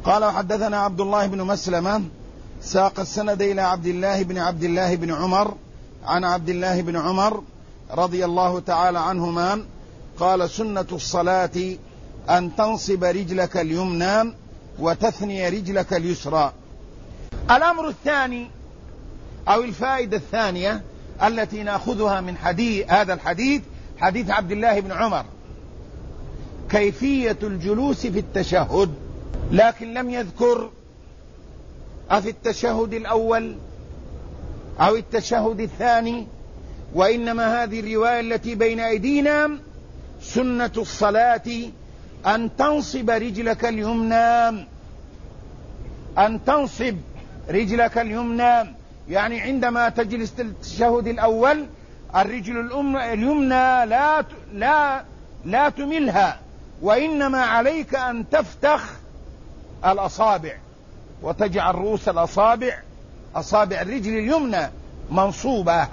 قال وحدثنا عبد الله بن مسلمة ساق السند إلى عبد الله بن عمر عن عبد الله بن عمر رضي الله تعالى عنهما قال سنة الصلاة أن تنصب رجلك اليمنى وتثني رجلك اليسرى. الأمر الثاني أو الفائدة الثانية التي نأخذها من هذا الحديث، حديث عبد الله بن عمر، كيفية الجلوس في التشهد، لكن لم يذكر أفي التشهد الأول أو التشهد الثاني، وإنما هذه الرواية التي بين أيدينا سنة الصلاة أن تنصب رجلك اليمنى، أن تنصب رجلك اليمنى، يعني عندما تجلس التشهد الأول الرجل اليمنى لا تملها، وإنما عليك أن تفتح الأصابع وتجعل رؤوس الأصابع، أصابع الرجل اليمنى منصوبة.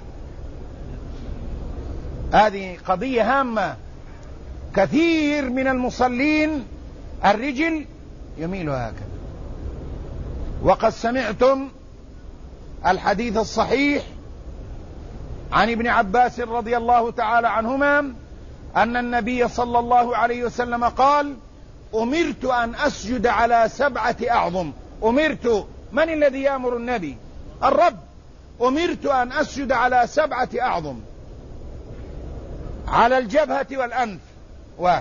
هذه قضية هامة. كثير من المصلين الرجل يميل هكذا، وقد سمعتم الحديث الصحيح عن ابن عباس رضي الله تعالى عنهما أن النبي صلى الله عليه وسلم قال: أمرت أن أسجد على 7 أعظم. أمرت، من الذي يأمر النبي؟ الرب. أمرت أن أسجد على 7 أعظم، على الجبهة والأنف 1،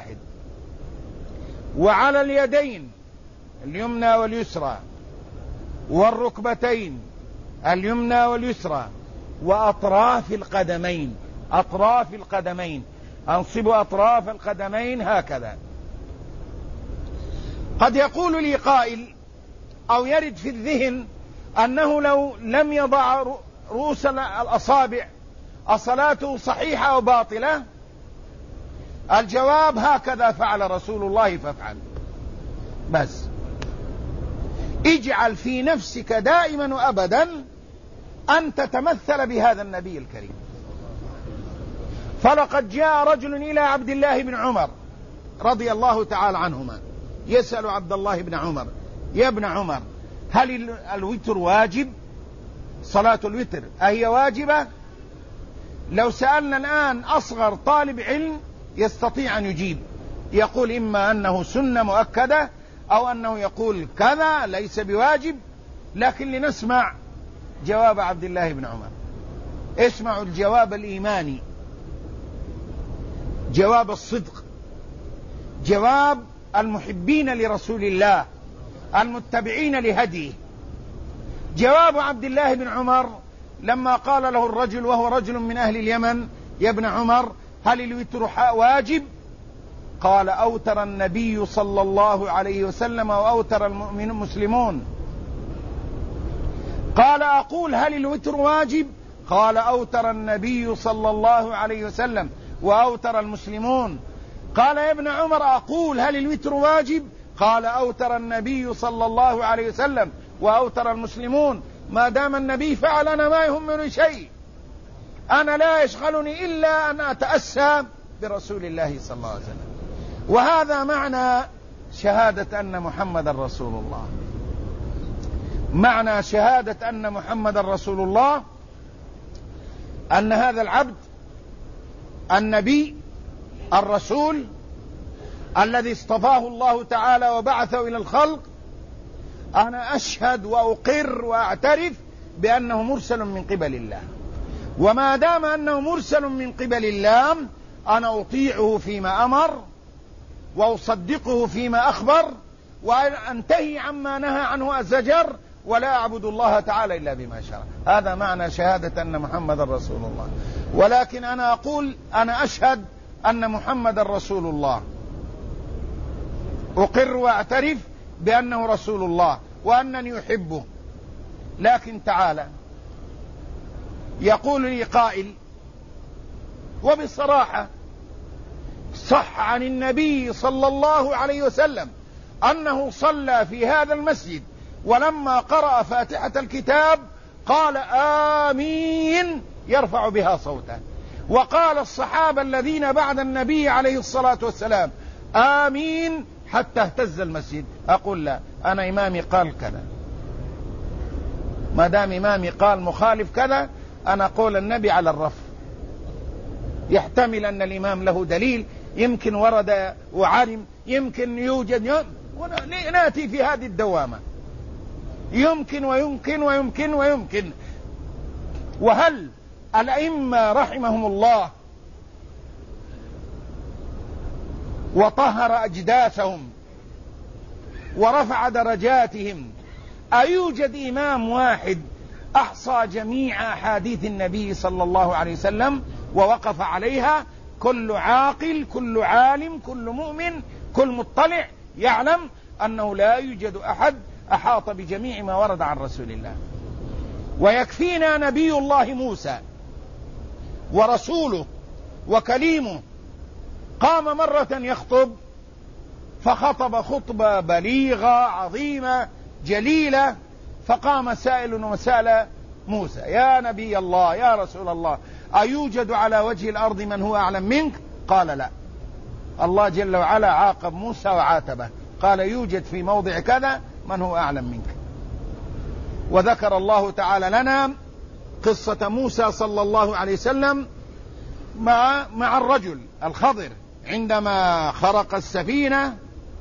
وعلى اليدين اليمنى واليسرى، والركبتين اليمنى واليسرى، وأطراف القدمين. أطراف القدمين، أنصب أطراف القدمين هكذا. قد يقول لي قائل أو يرد في الذهن أنه لو لم يضع رؤوس الأصابع الصلاة صحيحة أو باطلة؟ الجواب: هكذا فعل رسول الله فافعل. بس اجعل في نفسك دائما وأبدا أن تتمثل بهذا النبي الكريم. فلقد جاء رجل إلى عبد الله بن عمر رضي الله تعالى عنهما يسأل عبد الله بن عمر: يا ابن عمر، هل الوتر واجب؟ صلاة الوتر أهي واجبة؟ لو سألنا الآن أصغر طالب علم يستطيع أن يجيب، يقول إما أنه سنة مؤكدة أو أنه يقول كذا ليس بواجب. لكن لنسمع جواب عبد الله بن عمر. اسمعوا الجواب الإيماني، جواب الصدق، جواب المحبين لرسول الله المتبعين لهديه. جواب عبد الله بن عمر لما قال له الرجل وهو رجل من أهل اليمن: يا ابن عمر، هل الوتر واجب؟ قال: أوتر النبي صلى الله عليه وسلم وأوتر المسلمون. قال: أقول هل الوتر واجب؟ قال: أوتر النبي صلى الله عليه وسلم وأوتر المسلمون. قال: يا ابن عمر، أقول هل الوتر واجب؟ قال: أوتر النبي صلى الله عليه وسلم وأوتر المسلمون. ما دام النبي فعل أنا ما يهمني شيء، أنا لا يشغلني إلا أن أتأسى برسول الله صلى الله عليه وسلم. وهذا معنى شهادة أن محمد رسول الله. معنى شهادة أن محمد رسول الله أن هذا العبد النبي الرسول الذي اصطفاه الله تعالى وبعثه إلى الخلق، أنا أشهد وأقر وأعترف بأنه مرسل من قبل الله. وما دام أنه مرسل من قبل الله أنا أطيعه فيما أمر وأصدقه فيما أخبر، وأنتهي عما نهى عنه الزجر، ولا أعبد الله تعالى إلا بما شرع. هذا معنى شهادة أن محمد رسول الله. ولكن أنا أقول أنا أشهد أن محمد رسول الله، أقر وأعترف بأنه رسول الله وأنني أحبه. لكن تعالى يقول لي قائل وبصراحة: صح عن النبي صلى الله عليه وسلم أنه صلى في هذا المسجد ولما قرأ فاتحة الكتاب قال آمين يرفع بها صوته، وقال الصحابة الذين بعد النبي عليه الصلاة والسلام آمين حتى اهتز المسجد، أقول لا، أنا إمامي قال كذا، ما دام إمامي قال مخالف كذا أنا قول النبي على الرف. يحتمل أن الإمام له دليل، يمكن ورد وعلم، يمكن يوجد، نأتي في هذه الدوامة، يمكن ويمكن ويمكن ويمكن. وهل الأئمة رحمهم الله وطهر أجداثهم ورفع درجاتهم أيوجد إمام واحد أحصى جميع أحاديث النبي صلى الله عليه وسلم ووقف عليها؟ كل عاقل، كل عالم، كل مؤمن، كل مطلع يعلم أنه لا يوجد أحد أحاط بجميع ما ورد عن رسول الله. ويكفينا نبي الله موسى ورسوله وكليمه، قام مرة يخطب فخطب خطبة بليغة عظيمة جليلة، فقام سائل وسأل موسى: يا نبي الله، يا رسول الله، أيوجد على وجه الأرض من هو أعلم منك؟ قال لا. الله جل وعلا عاقب موسى وعاتبه، قال: يوجد في موضع كذا من هو أعلم منك. وذكر الله تعالى لنا قصة موسى صلى الله عليه وسلم مع الرجل الخضر عندما خرق السفينة،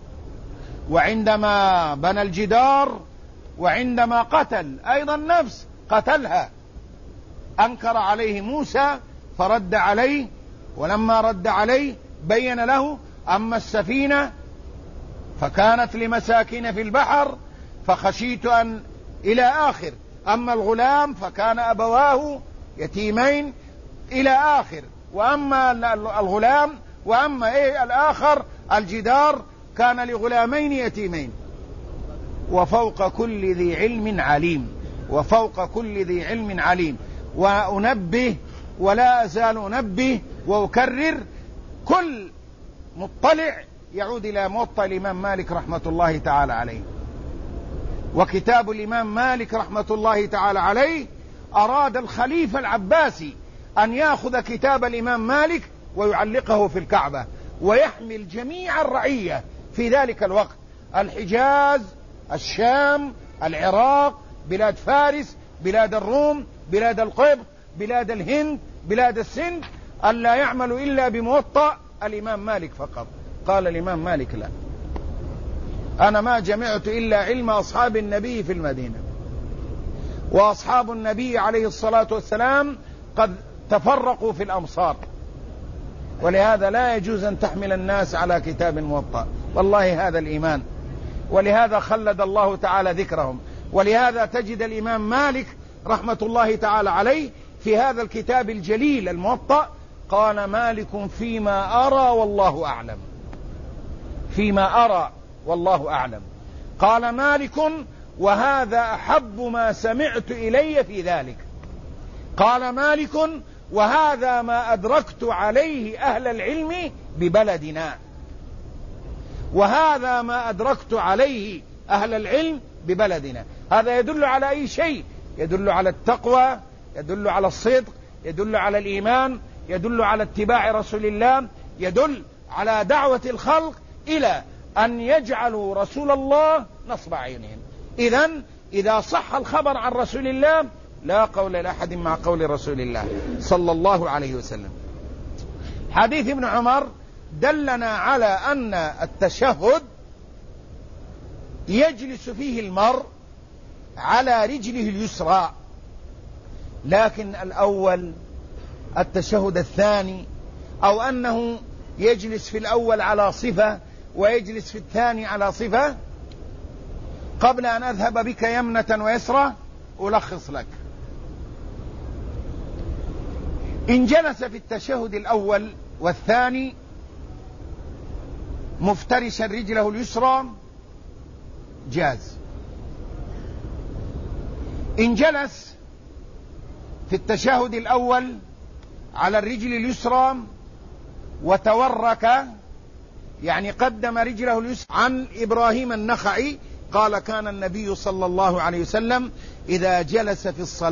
وعندما بنى الجدار، وعندما قتل أيضا نفس قتلها. أنكر عليه موسى فرد عليه، ولما رد عليه بين له: أما السفينة فكانت لمساكين في البحر فخشيت أن إلى آخر، أما الغلام فكان أبواه يتيمين إلى آخر، وأما الغلام وأما الآخر الجدار كان لغلامين يتيمين. وفوق كل ذي علم عليم، وفوق كل ذي علم عليم. وأنبه ولا أزال أنبه وأكرر: كل مطلع يعود إلى موطأ الإمام مالك رحمة الله تعالى عليه. وكتاب الإمام مالك رحمة الله تعالى عليه أراد الخليفة العباسي أن يأخذ كتاب الإمام مالك ويعلقه في الكعبة، ويحمل جميع الرعية في ذلك الوقت: الحجاز، الشام، العراق، بلاد فارس، بلاد الروم، بلاد القبط، بلاد الهند، بلاد السند، ألا يعمل إلا بموطأ الإمام مالك فقط. قال الإمام مالك: لا، أنا ما جمعت إلا علم أصحاب النبي في المدينة، وأصحاب النبي عليه الصلاة والسلام قد تفرقوا في الأمصار، ولهذا لا يجوز أن تحمل الناس على كتاب موطأ. والله هذا الإيمان، ولهذا خلد الله تعالى ذكرهم. ولهذا تجد الإمام مالك رحمة الله تعالى عليه في هذا الكتاب الجليل الموطأ قال: مالك فيما أرى والله أعلم، فيما أرى والله أعلم. قال مالك: وهذا أحب ما سمعت إلي في ذلك. قال مالك: وهذا ما أدركت عليه أهل العلم ببلدنا. وهذا ما أدركت عليه أهل العلم ببلدنا. هذا يدل على أي شيء؟ يدل على التقوى، يدل على الصدق، يدل على الإيمان، يدل على اتباع رسول الله، يدل على دعوة الخلق إلى أن يجعلوا رسول الله نصب عينهم. إذا صح الخبر عن رسول الله لا قول لأحد مع قول رسول الله صلى الله عليه وسلم. حديث ابن عمر دلنا على أن التشهد يجلس فيه المرء على رجله اليسرى، لكن الأول التشهد الثاني، أو أنه يجلس في الأول على صفة ويجلس في الثاني على صفة. قبل أن أذهب بك يمنة ويسرى ألخص لك. إن جلس في التشهد الأول والثاني مفترشا رجله اليسرى جاز. إن جلس في التشهد الأول على الرجل اليسرى وتورك، يعني قدم رجله اليسرى. عن إبراهيم النخعي قال: كان النبي صلى الله عليه وسلم إذا جلس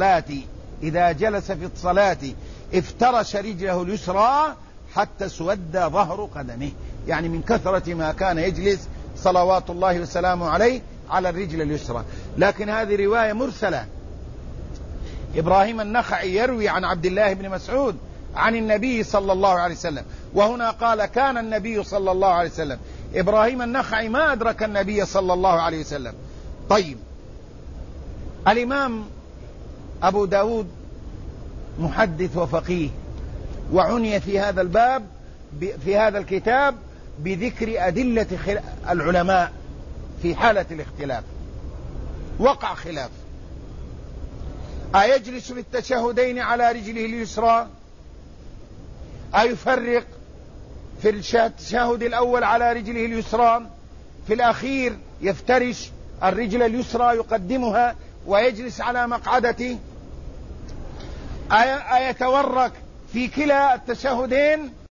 في الصلاة افترش رجله اليسرى حتى سود ظهر قدمه، يعني من كثرة ما كان يجلس صلوات الله وسلامه عليه على الرجل اليسرى. لكن هذه رواية مرسلة. إبراهيم النخعي يروي عن عبد الله بن مسعود عن النبي صلى الله عليه وسلم، وهنا قال كان النبي صلى الله عليه وسلم. إبراهيم النخعي ما أدرك النبي صلى الله عليه وسلم. طيب، الإمام أبو داود محدث وفقيه، وعني في هذا الباب في هذا الكتاب بذكر أدلة العلماء في حالة الاختلاف. وقع خلاف: أيجلس في التشهدين على رجله اليسرى؟ أيفرق في التشهد الأول على رجله اليسرى، في الأخير يفترش الرجل اليسرى يقدمها ويجلس على مقعدته؟ أيتورك في كلا التشهدين